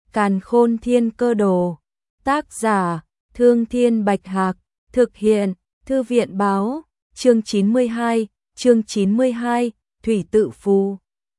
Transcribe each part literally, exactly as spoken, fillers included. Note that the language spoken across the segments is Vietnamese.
Càn Khôn Thiên Cơ Đồ. Tác giả: Thương Thiên Bạch Hạc. Thực hiện: Thư viện Báo. Chương chín mươi hai, chương chín mươi hai, Thủy Tự Phù.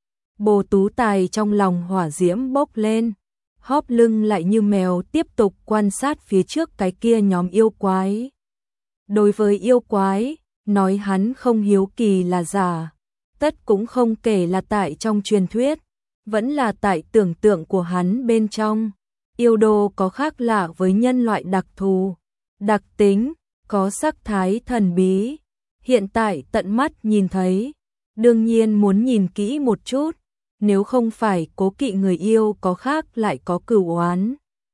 Bồ Tú Tài trong lòng hỏa diễm bốc lên, hóp lưng lại như mèo tiếp tục quan sát phía trước cái kia nhóm yêu quái. Đối với yêu quái, nói hắn không hiếu kỳ là giả, tất cũng không kể là tại trong truyền thuyết, vẫn là tại tưởng tượng của hắn bên trong. Yêu đồ có khác lạ với nhân loại đặc thù, đặc tính, có sắc thái thần bí. Hiện tại tận mắt nhìn thấy, đương nhiên muốn nhìn kỹ một chút, nếu không phải cố kỵ người yêu có khác lại có cửu oán.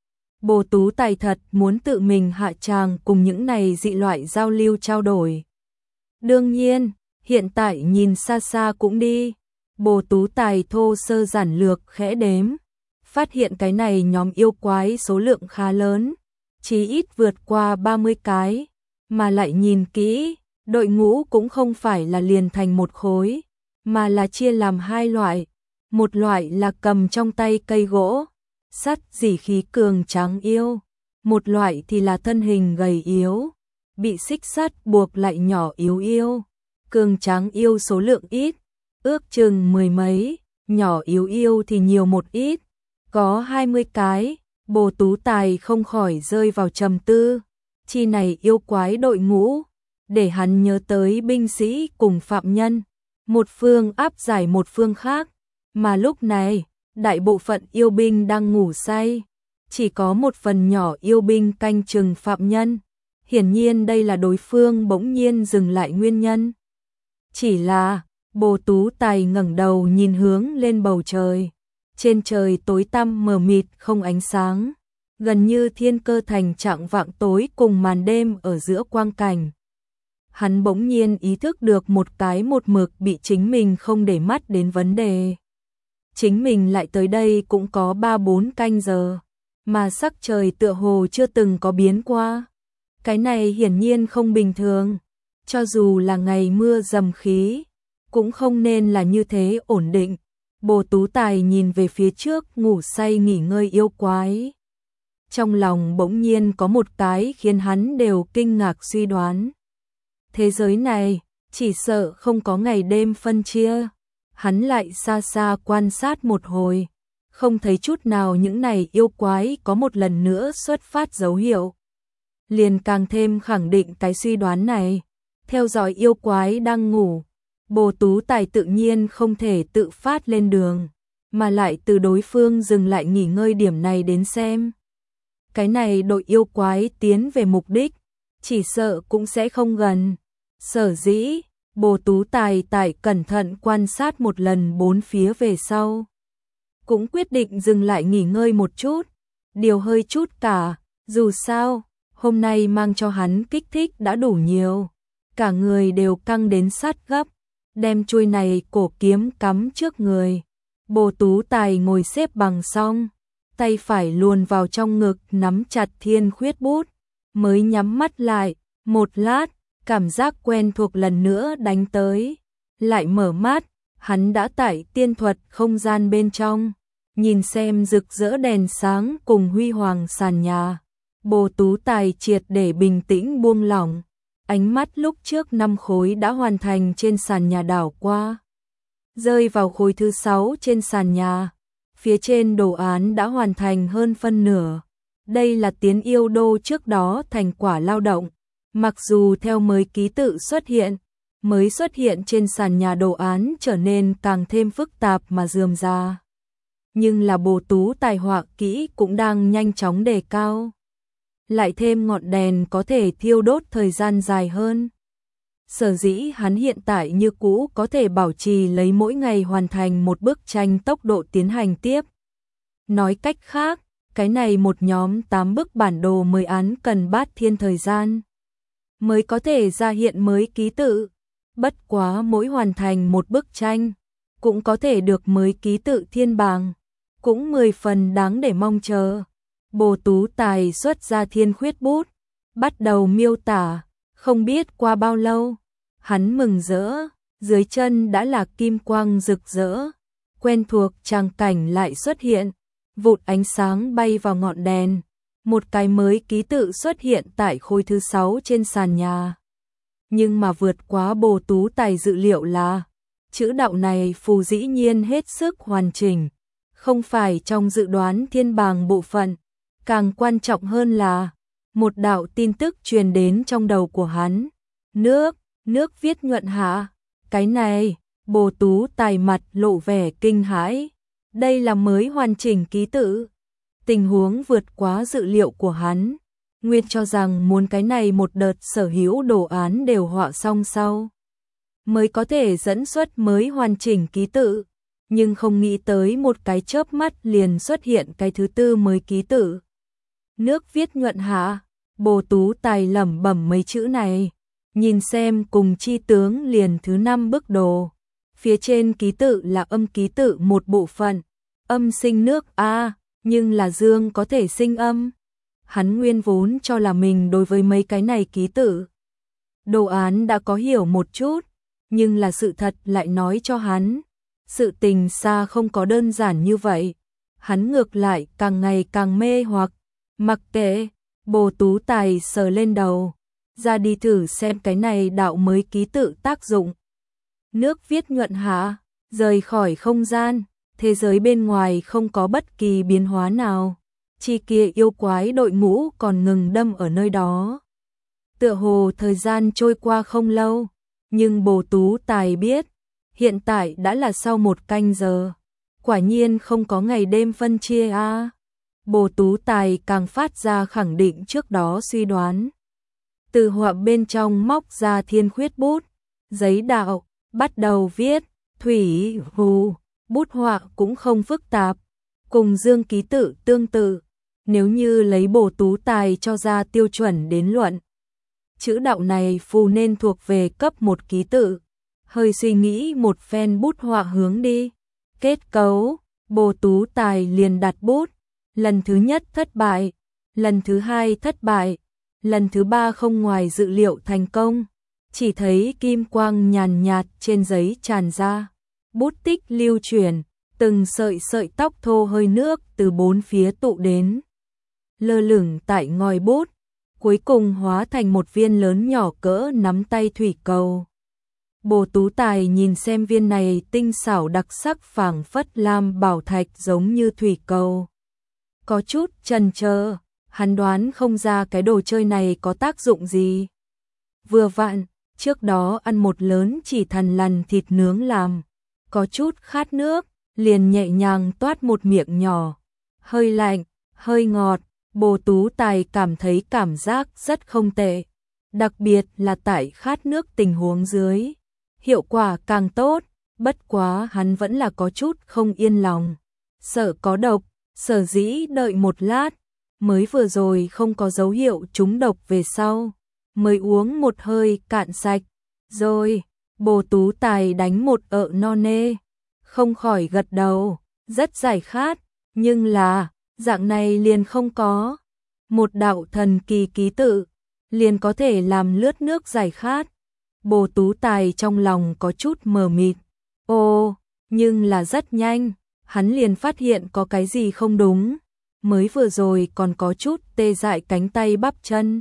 Bồ Tú Tài thật muốn tự mình hạ tràng cùng những này dị loại giao lưu trao đổi. Đương nhiên, hiện tại nhìn xa xa cũng đi. Bồ Tú Tài thô sơ giản lược khẽ đếm, phát hiện cái này nhóm yêu quái số lượng khá lớn, chí ít vượt qua ba mươi cái, mà lại nhìn kỹ, đội ngũ cũng không phải là liền thành một khối, mà là chia làm hai loại. Một loại là cầm trong tay cây gỗ, sắt dỉ khí cường tráng yêu, một loại thì là thân hình gầy yếu, bị xích sắt buộc lại nhỏ yếu yêu. Cường tráng yêu số lượng ít, ước chừng mười mấy, nhỏ yếu yêu thì nhiều một ít, có hai mươi cái. Bồ Tú Tài không khỏi rơi vào trầm tư, chi này yêu quái đội ngũ, để hắn nhớ tới binh sĩ cùng phạm nhân, một phương áp giải một phương khác, mà lúc này, đại bộ phận yêu binh đang ngủ say, chỉ có một phần nhỏ yêu binh canh chừng phạm nhân. Hiển nhiên đây là đối phương bỗng nhiên dừng lại nguyên nhân. Chỉ là, Bồ Tú Tài ngẩng đầu nhìn hướng lên bầu trời, trên trời tối tăm mờ mịt không ánh sáng, gần như thiên cơ thành trạng vạng tối cùng màn đêm ở giữa quang cảnh. Hắn bỗng nhiên ý thức được một cái một mực bị chính mình không để mắt đến vấn đề. Chính mình lại tới đây cũng có ba bốn canh giờ, mà sắc trời tựa hồ chưa từng có biến qua. Cái này hiển nhiên không bình thường, cho dù là ngày mưa dầm khí, cũng không nên là như thế ổn định. Bồ Tú Tài nhìn về phía trước ngủ say nghỉ ngơi yêu quái. Trong lòng bỗng nhiên có một cái khiến hắn đều kinh ngạc suy đoán. Thế giới này, chỉ sợ không có ngày đêm phân chia. Hắn lại xa xa quan sát một hồi, không thấy chút nào những này yêu quái có một lần nữa xuất phát dấu hiệu. Liền càng thêm khẳng định cái suy đoán này. Theo dõi yêu quái đang ngủ, Bồ Tú Tài tự nhiên không thể tự phát lên đường, mà lại từ đối phương dừng lại nghỉ ngơi điểm này đến xem. Cái này đội yêu quái tiến về mục đích, chỉ sợ cũng sẽ không gần. Sở dĩ, Bồ Tú Tài tại cẩn thận quan sát một lần bốn phía về sau, cũng quyết định dừng lại nghỉ ngơi một chút, điều hơi chút cả, dù sao, hôm nay mang cho hắn kích thích đã đủ nhiều, cả người đều căng đến sát gấp, đem chuôi này cổ kiếm cắm trước người. Bồ Tú Tài ngồi xếp bằng xong, tay phải luồn vào trong ngực nắm chặt thiên khuyết bút, mới nhắm mắt lại, một lát, cảm giác quen thuộc lần nữa đánh tới, lại mở mắt, hắn đã tại tiên thuật không gian bên trong, nhìn xem rực rỡ đèn sáng cùng huy hoàng sàn nhà. Bồ Tú Tài triệt để bình tĩnh buông lỏng, ánh mắt lúc trước năm khối đã hoàn thành trên sàn nhà đảo qua, rơi vào khối thứ sáu trên sàn nhà, phía trên đồ án đã hoàn thành hơn phân nửa. Đây là tiến yêu đô trước đó thành quả lao động. Mặc dù theo mới ký tự xuất hiện, mới xuất hiện trên sàn nhà đồ án trở nên càng thêm phức tạp mà rườm rà, nhưng là Bồ Tú Tài họa kỹ cũng đang nhanh chóng đề cao. Lại thêm ngọn đèn có thể thiêu đốt thời gian dài hơn. Sở dĩ hắn hiện tại như cũ có thể bảo trì lấy mỗi ngày hoàn thành một bức tranh tốc độ tiến hành tiếp. Nói cách khác, cái này một nhóm tám bức bản đồ mới án cần bát thiên thời gian mới có thể ra hiện mới ký tự. Bất quá mỗi hoàn thành một bức tranh, cũng có thể được mới ký tự thiên bảng, cũng mười phần đáng để mong chờ. Bồ Tú Tài xuất ra thiên khuyết bút, bắt đầu miêu tả, không biết qua bao lâu, hắn mừng rỡ, dưới chân đã là kim quang rực rỡ, quen thuộc tràng cảnh lại xuất hiện, vụt ánh sáng bay vào ngọn đèn. Một cái mới ký tự xuất hiện tại khối thứ sáu trên sàn nhà. Nhưng mà vượt quá Bồ Tú Tài dự liệu là chữ đạo này phù dĩ nhiên hết sức hoàn chỉnh, không phải trong dự đoán thiên bàng bộ phận. Càng quan trọng hơn là một đạo tin tức truyền đến trong đầu của hắn. Nước, nước viết nhuận hạ. Cái này, Bồ Tú Tài mặt lộ vẻ kinh hãi. Đây là mới hoàn chỉnh ký tự. Tình huống vượt quá dự liệu của hắn. Nguyên cho rằng muốn cái này một đợt sở hữu đồ án đều họa xong sau mới có thể dẫn xuất mới hoàn chỉnh ký tự. Nhưng không nghĩ tới một cái chớp mắt liền xuất hiện cái thứ tư mới ký tự. Nước viết nhuận hạ. Bồ Tú Tài lẩm bẩm mấy chữ này. Nhìn xem cùng chi tướng liền thứ năm bức đồ. Phía trên ký tự là âm ký tự một bộ phận. Âm sinh nước A, nhưng là dương có thể sinh âm. Hắn nguyên vốn cho là mình đối với mấy cái này ký tự đồ án đã có hiểu một chút, nhưng là sự thật lại nói cho hắn. Sự tình xa không có đơn giản như vậy. Hắn ngược lại càng ngày càng mê hoặc. Mặc kệ, Bồ Tú Tài sờ lên đầu. Ra đi thử xem cái này đạo mới ký tự tác dụng. Nước viết nhuận hạ, rời khỏi không gian. Thế giới bên ngoài không có bất kỳ biến hóa nào. Chi kia yêu quái đội ngũ còn ngừng đâm ở nơi đó. Tựa hồ thời gian trôi qua không lâu. Nhưng Bồ Tú Tài biết, hiện tại đã là sau một canh giờ. Quả nhiên không có ngày đêm phân chia a. À. Bồ Tú Tài càng phát ra khẳng định trước đó suy đoán. Từ họa bên trong móc ra thiên khuyết bút, giấy đạo, bắt đầu viết, thủy, hù, bút họa cũng không phức tạp, cùng dương ký tự tương tự. Nếu như lấy Bồ Tú Tài cho ra tiêu chuẩn đến luận, chữ đạo này phù nên thuộc về cấp một ký tự. Hơi suy nghĩ một phen bút họa hướng đi. Kết cấu, Bồ Tú Tài liền đặt bút. Lần thứ nhất thất bại, lần thứ hai thất bại, lần thứ ba không ngoài dự liệu thành công. Chỉ thấy kim quang nhàn nhạt trên giấy tràn ra. Bút tích lưu chuyển, từng sợi sợi tóc thô hơi nước từ bốn phía tụ đến. Lơ lửng tại ngòi bút, cuối cùng hóa thành một viên lớn nhỏ cỡ nắm tay thủy cầu. Bồ Tú Tài nhìn xem viên này tinh xảo đặc sắc phảng phất lam bảo thạch giống như thủy cầu. Có chút chần chờ, hắn đoán không ra cái đồ chơi này có tác dụng gì. Vừa vặn, trước đó ăn một lớn chỉ thằn lằn thịt nướng làm, có chút khát nước, liền nhẹ nhàng toát một miệng nhỏ. Hơi lạnh, hơi ngọt, Bồ Tú Tài cảm thấy cảm giác rất không tệ. Đặc biệt là tại khát nước tình huống dưới. Hiệu quả càng tốt, bất quá hắn vẫn là có chút không yên lòng. Sợ có độc, sở dĩ đợi một lát, mới vừa rồi không có dấu hiệu trúng độc về sau. Mới uống một hơi cạn sạch, rồi, Bồ Tú Tài đánh một ợ no nê. Không khỏi gật đầu, rất giải khát, nhưng là, dạng này liền không có. Một đạo thần kỳ ký tự, liền có thể làm lướt nước giải khát. Bồ Tú Tài trong lòng có chút mờ mịt. Ồ, nhưng là rất nhanh, hắn liền phát hiện có cái gì không đúng. Mới vừa rồi còn có chút tê dại cánh tay bắp chân.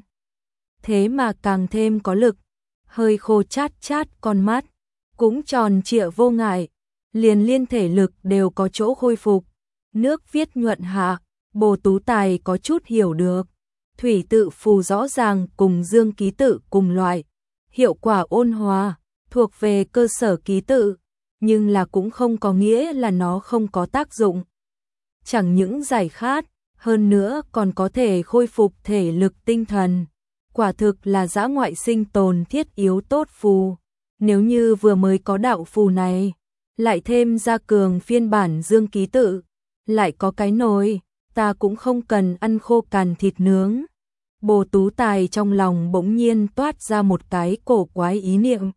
Thế mà càng thêm có lực, hơi khô chát chát con mắt, cũng tròn trịa vô ngại, liền liên thể lực đều có chỗ khôi phục. Nước viết nhuận hạ, Bồ Tú Tài có chút hiểu được. Thủy tự phù rõ ràng cùng dương ký tự cùng loại. Hiệu quả ôn hòa, thuộc về cơ sở ký tự, nhưng là cũng không có nghĩa là nó không có tác dụng. Chẳng những giải khát, hơn nữa còn có thể khôi phục thể lực tinh thần. Quả thực là dã ngoại sinh tồn thiết yếu tốt phù. Nếu như vừa mới có đạo phù này, lại thêm gia cường phiên bản dương ký tự, lại có cái nồi, ta cũng không cần ăn khô cằn thịt nướng. Bồ Tú Tài trong lòng bỗng nhiên toát ra một cái cổ quái ý niệm.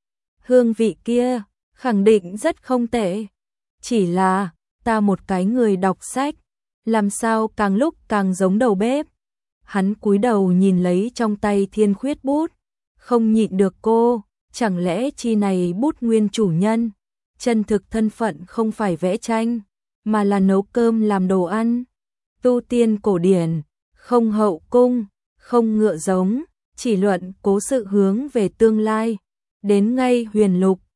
Hương vị kia, khẳng định rất không tệ. Chỉ là, ta một cái người đọc sách, làm sao càng lúc càng giống đầu bếp. Hắn cúi đầu nhìn lấy trong tay thiên khuyết bút, không nhịn được cô, chẳng lẽ chi này bút nguyên chủ nhân, chân thực thân phận không phải vẽ tranh. mà là nấu cơm làm đồ ăn. Tu tiên cổ điển, không hậu cung, không ngựa giống, chỉ luận cố sự hướng về tương lai. Đến ngay huyền lục,